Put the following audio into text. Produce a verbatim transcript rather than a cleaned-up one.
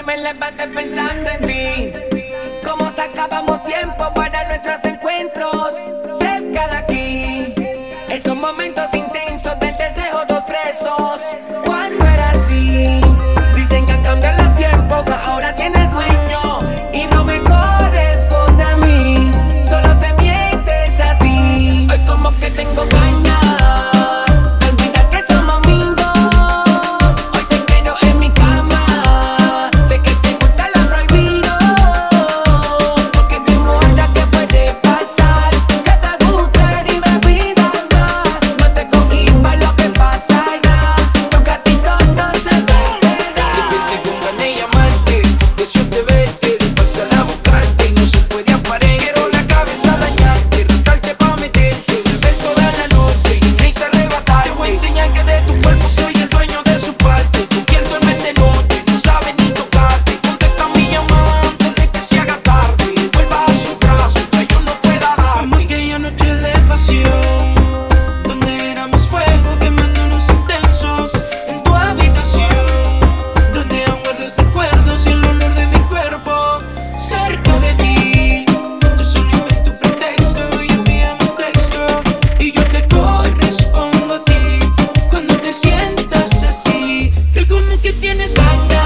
hoy me levanté pensando en ti. Cómo sacábamos tiempo para nuestros encuentros cerca de aquí. Esos momentos intensos del deseo, dos presos. Cuando era así, dicen que han cambiado los tiempos, que ahora tienes dueño y no me corresponde a mí. Solo te mientes a ti. Hoy como que tengo ganas. Tienes ganas.